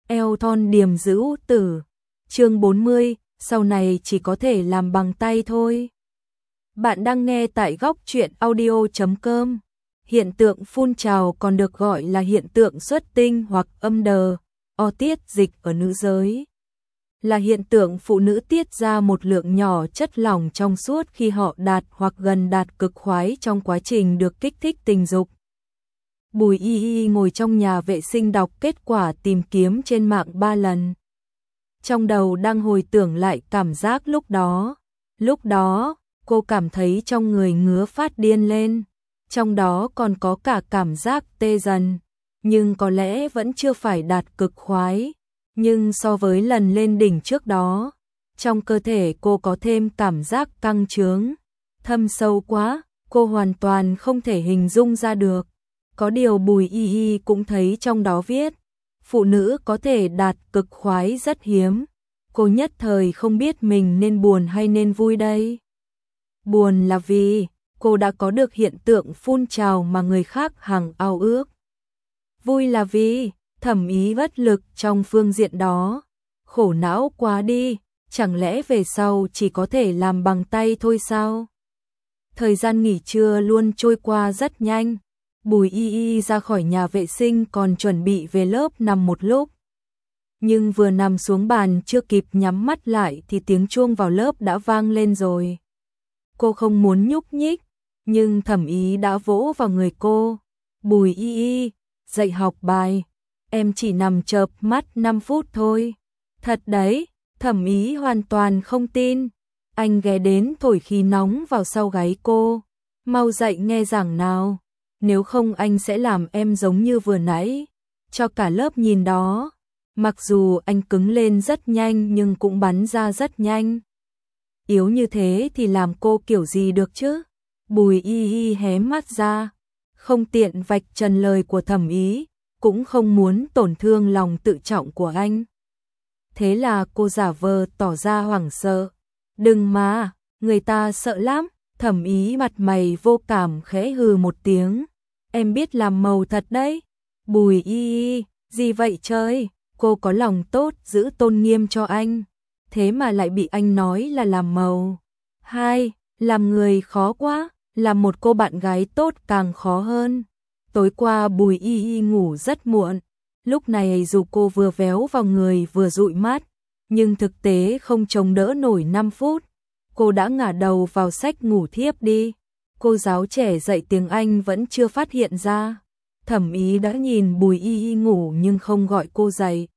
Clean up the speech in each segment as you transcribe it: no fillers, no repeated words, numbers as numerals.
eo thon điềm dữ tử. Chương 40, sau này chỉ có thể làm bằng tay thôi. Bạn đang nghe tại góc truyện audio.com. Hiện tượng phun trào còn được gọi là hiện tượng xuất tinh hoặc âm đờ, tiết dịch ở nữ giới. Là hiện tượng phụ nữ tiết ra một lượng nhỏ chất lỏng trong suốt khi họ đạt hoặc gần đạt cực khoái trong quá trình được kích thích tình dục. Bùi Y ngồi trong nhà vệ sinh đọc kết quả tìm kiếm trên mạng 3 lần. Trong đầu đang hồi tưởng lại cảm giác lúc đó. Lúc đó, cô cảm thấy trong người ngứa phát điên lên. Trong đó còn có cả cảm giác tê dần. Nhưng có lẽ vẫn chưa phải đạt cực khoái. Nhưng so với lần lên đỉnh trước đó, trong cơ thể cô có thêm cảm giác căng trướng. Thâm sâu quá, cô hoàn toàn không thể hình dung ra được. Có điều Bùi Y cũng thấy trong đó viết, phụ nữ có thể đạt cực khoái rất hiếm. Cô nhất thời không biết mình nên buồn hay nên vui đây. Buồn là vì cô đã có được hiện tượng phun trào mà người khác hằng ao ước. Vui là vì thẩm ý bất lực trong phương diện đó. Khổ não quá đi, chẳng lẽ về sau chỉ có thể làm bằng tay thôi sao? Thời gian nghỉ trưa luôn trôi qua rất nhanh. Bùi Y ra khỏi nhà vệ sinh còn chuẩn bị về lớp nằm một lúc. Nhưng vừa nằm xuống bàn chưa kịp nhắm mắt lại thì tiếng chuông vào lớp đã vang lên rồi. Cô không muốn nhúc nhích, nhưng thẩm ý đã vỗ vào người cô. Bùi Y, dậy học bài. Em chỉ nằm chợp mắt 5 phút thôi. Thật đấy, thẩm ý hoàn toàn không tin. Anh ghé đến thổi khí nóng vào sau gáy cô. Mau dậy nghe giảng nào. Nếu không anh sẽ làm em giống như vừa nãy. Cho cả lớp nhìn đó. Mặc dù anh cứng lên rất nhanh nhưng cũng bắn ra rất nhanh. Yếu như thế thì làm cô kiểu gì được chứ? Bùi Y hé mắt ra. Không tiện vạch trần lời của thẩm ý, cũng không muốn tổn thương lòng tự trọng của anh. Thế là cô giả vờ tỏ ra hoảng sợ. Đừng mà, người ta sợ lắm. Thẩm ý mặt mày vô cảm khẽ hừ một tiếng. Em biết làm màu thật đấy. Bùi Y, gì vậy trời? Cô có lòng tốt giữ tôn nghiêm cho anh. Thế mà lại bị anh nói là làm màu. Hai, làm người khó quá. Làm một cô bạn gái tốt càng khó hơn. Tối qua Bùi Y ngủ rất muộn. Lúc này dù cô vừa véo vào người vừa dụi mắt, nhưng thực tế không chống đỡ nổi 5 phút. Cô đã ngả đầu vào sách ngủ thiếp đi. Cô giáo trẻ dạy tiếng Anh vẫn chưa phát hiện ra. Thẩm ý đã nhìn Bùi Y ngủ nhưng không gọi cô dậy,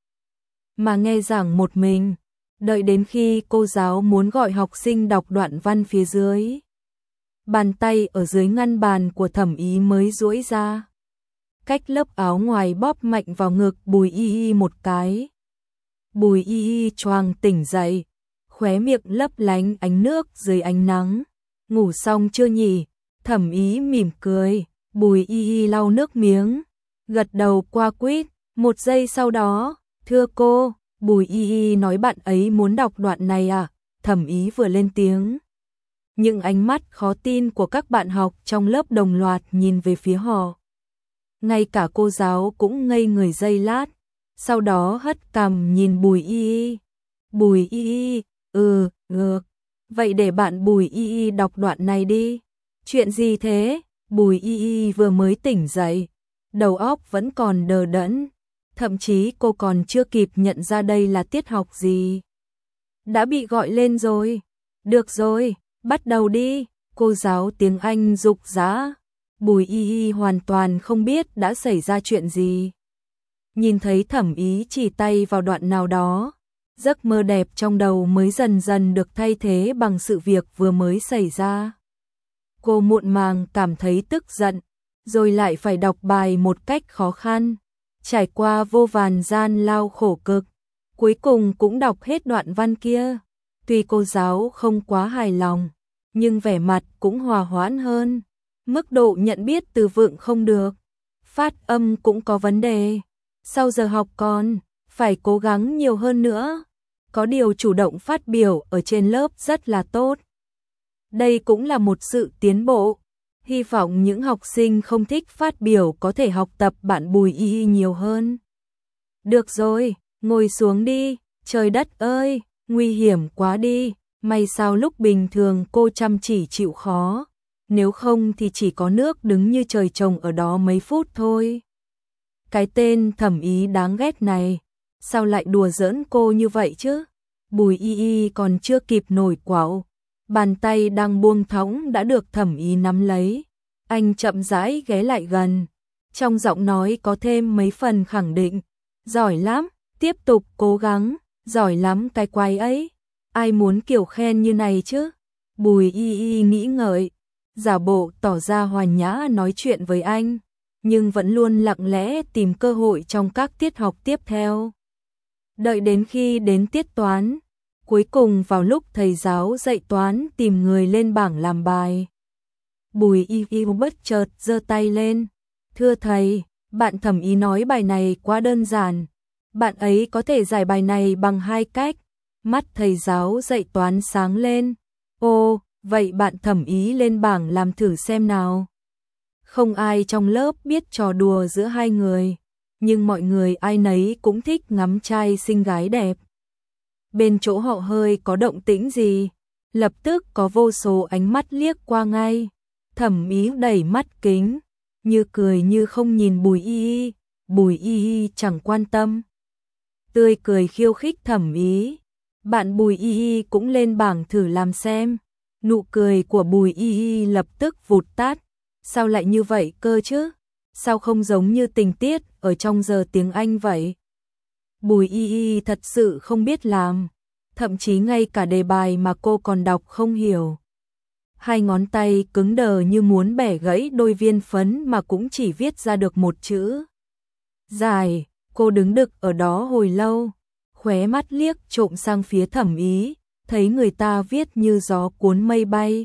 mà nghe giảng một mình. Đợi đến khi cô giáo muốn gọi học sinh đọc đoạn văn phía dưới, bàn tay ở dưới ngăn bàn của thẩm ý mới duỗi ra. Cách lớp áo ngoài bóp mạnh vào ngực Bùi Y một cái. Bùi Y choàng tỉnh dậy, khóe miệng lấp lánh ánh nước dưới ánh nắng. Ngủ xong chưa nhỉ? Thẩm ý mỉm cười. Bùi Y lau nước miếng, gật đầu qua quýt. Một giây sau đó, thưa cô, Bùi Y nói bạn ấy muốn đọc đoạn này à? Thẩm ý vừa lên tiếng. Những ánh mắt khó tin của các bạn học trong lớp đồng loạt nhìn về phía họ. Ngay cả cô giáo cũng ngây người giây lát, sau đó hất cằm nhìn Bùi Y. Bùi Y, được. Vậy để bạn Bùi Y đọc đoạn này đi. Chuyện gì thế? Bùi Y vừa mới tỉnh dậy, đầu óc vẫn còn đờ đẫn. Thậm chí cô còn chưa kịp nhận ra đây là tiết học gì. Đã bị gọi lên rồi. Được rồi, bắt đầu đi. Cô giáo tiếng Anh giục giã. Bùi Y hoàn toàn không biết đã xảy ra chuyện gì. Nhìn thấy thẩm ý chỉ tay vào đoạn nào đó, giấc mơ đẹp trong đầu mới dần dần được thay thế bằng sự việc vừa mới xảy ra. Cô muộn màng cảm thấy tức giận, rồi lại phải đọc bài một cách khó khăn, trải qua vô vàn gian lao khổ cực, cuối cùng cũng đọc hết đoạn văn kia. Tuy cô giáo không quá hài lòng, nhưng vẻ mặt cũng hòa hoãn hơn. Mức độ nhận biết từ vựng không được, phát âm cũng có vấn đề. Sau giờ học còn phải cố gắng nhiều hơn nữa. Có điều chủ động phát biểu ở trên lớp rất là tốt. Đây cũng là một sự tiến bộ. Hy vọng những học sinh không thích phát biểu có thể học tập bạn Bùi Y nhiều hơn. Được rồi, ngồi xuống đi, trời đất ơi, nguy hiểm quá đi, may sao lúc bình thường cô chăm chỉ chịu khó, nếu không thì chỉ có nước đứng như trời trồng ở đó mấy phút thôi. Cái tên Thẩm Ý đáng ghét này, sao lại đùa giỡn cô như vậy chứ? Bùi Y Y còn chưa kịp nổi quạo, bàn tay đang buông thõng đã được Thẩm Ý nắm lấy. Anh chậm rãi ghé lại gần, trong giọng nói có thêm mấy phần khẳng định. Giỏi lắm, tiếp tục cố gắng, giỏi lắm cái quái ấy. Ai muốn kiểu khen như này chứ? Bùi Y Y nghĩ ngợi, giả bộ tỏ ra hòa nhã nói chuyện với anh, nhưng vẫn luôn lặng lẽ tìm cơ hội trong các tiết học tiếp theo. Đợi đến khi đến tiết toán, cuối cùng vào lúc thầy giáo dạy toán tìm người lên bảng làm bài. Bùi Y Y bất chợt giơ tay lên. Thưa thầy, bạn Thẩm Ý nói bài này quá đơn giản. Bạn ấy có thể giải bài này bằng 2 cách. Mắt thầy giáo dạy toán sáng lên. Ồ, vậy bạn Thẩm Ý lên bảng làm thử xem nào. Không ai trong lớp biết trò đùa giữa hai người, nhưng mọi người ai nấy cũng thích ngắm trai xinh gái đẹp. Bên chỗ họ hơi có động tĩnh gì, lập tức có vô số ánh mắt liếc qua ngay. Thẩm Ý đẩy mắt kính, như cười như không nhìn Bùi Y Y. Bùi Y Y chẳng quan tâm, tươi cười khiêu khích Thẩm Ý. Bạn Bùi Y Y cũng lên bảng thử làm xem. Nụ cười của Bùi Y Y lập tức vụt tắt. Sao lại như vậy cơ chứ? Sao không giống như tình tiết ở trong giờ tiếng Anh vậy? Bùi Y Y thật sự không biết làm, thậm chí ngay cả đề bài mà cô còn đọc không hiểu. Hai ngón tay cứng đờ như muốn bẻ gãy đôi viên phấn mà cũng chỉ viết ra được một chữ. Dài, cô đứng đực ở đó hồi lâu, khóe mắt liếc trộm sang phía Thẩm Ý, thấy người ta viết như gió cuốn mây bay.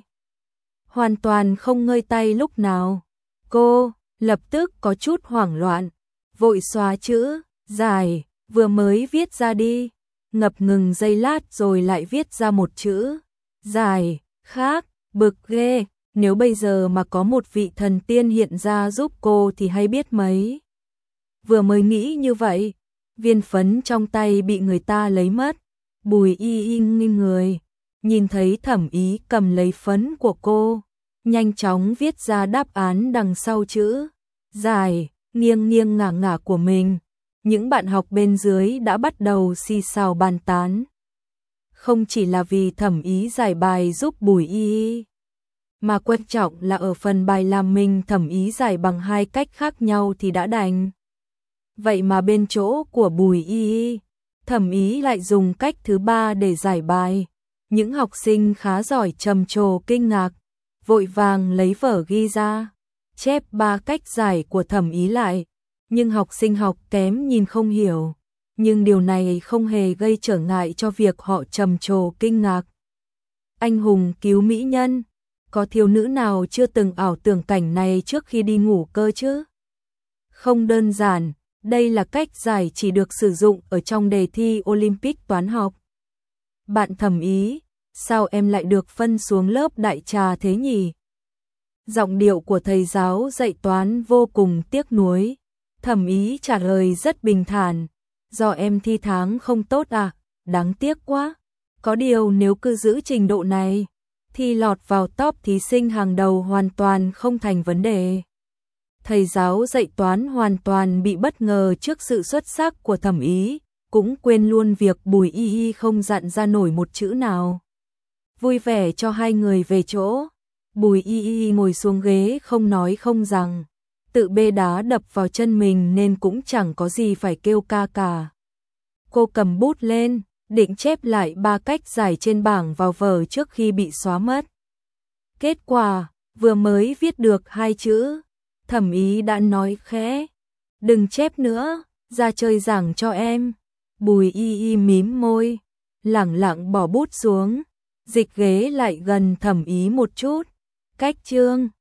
Hoàn toàn không ngơi tay lúc nào. Cô lập tức có chút hoảng loạn, vội xóa chữ dài vừa mới viết ra đi, ngập ngừng giây lát rồi lại viết ra một chữ dài khác. Bực ghê, nếu bây giờ mà có một vị thần tiên hiện ra giúp cô thì hay biết mấy. Vừa mới nghĩ như vậy, viên phấn trong tay bị người ta lấy mất. Bùi Y Y nghiêng người, nhìn thấy Thẩm Ý cầm lấy phấn của cô, nhanh chóng viết ra đáp án đằng sau chữ dài, nghiêng nghiêng ngả ngả của mình. Những bạn học bên dưới đã bắt đầu xì xào bàn tán. Không chỉ là vì Thẩm Ý giải bài giúp Bùi Y Y, mà quan trọng là ở phần bài làm mình Thẩm Ý giải bằng 2 cách khác nhau thì đã đành. Vậy mà bên chỗ của Bùi Y Y, Thẩm Ý lại dùng cách thứ 3 để giải bài. Những học sinh khá giỏi trầm trồ kinh ngạc, vội vàng lấy vở ghi ra, chép 3 cách giải của Thẩm Ý lại. Nhưng học sinh học kém nhìn không hiểu, nhưng điều này không hề gây trở ngại cho việc họ trầm trồ kinh ngạc. Anh hùng cứu mỹ nhân, có thiếu nữ nào chưa từng ảo tưởng cảnh này trước khi đi ngủ cơ chứ? Không đơn giản, đây là cách giải chỉ được sử dụng ở trong đề thi Olympic toán học. Bạn Thẩm Ý, sao em lại được phân xuống lớp đại trà thế nhỉ? Giọng điệu của thầy giáo dạy toán vô cùng tiếc nuối. Thẩm Ý trả lời rất bình thản, do em thi tháng không tốt à, đáng tiếc quá. Có điều nếu cứ giữ trình độ này, thì lọt vào top thí sinh hàng đầu hoàn toàn không thành vấn đề. Thầy giáo dạy toán hoàn toàn bị bất ngờ trước sự xuất sắc của Thẩm Ý, cũng quên luôn việc Bùi Y Y không dặn ra nổi một chữ nào. Vui vẻ cho hai người về chỗ, Bùi Y Y ngồi xuống ghế không nói không rằng, tự bê đá đập vào chân mình nên cũng chẳng có gì phải kêu ca cả. Cô cầm bút lên, định chép lại 3 cách giải trên bảng vào vở trước khi bị xóa mất. Kết quả, vừa mới viết được 2 chữ, Thẩm Ý đã nói khẽ, đừng chép nữa, ra chơi giảng cho em. Bùi Y Y mím môi, lẳng lặng bỏ bút xuống, dịch ghế lại gần Thẩm Ý một chút. Cách chương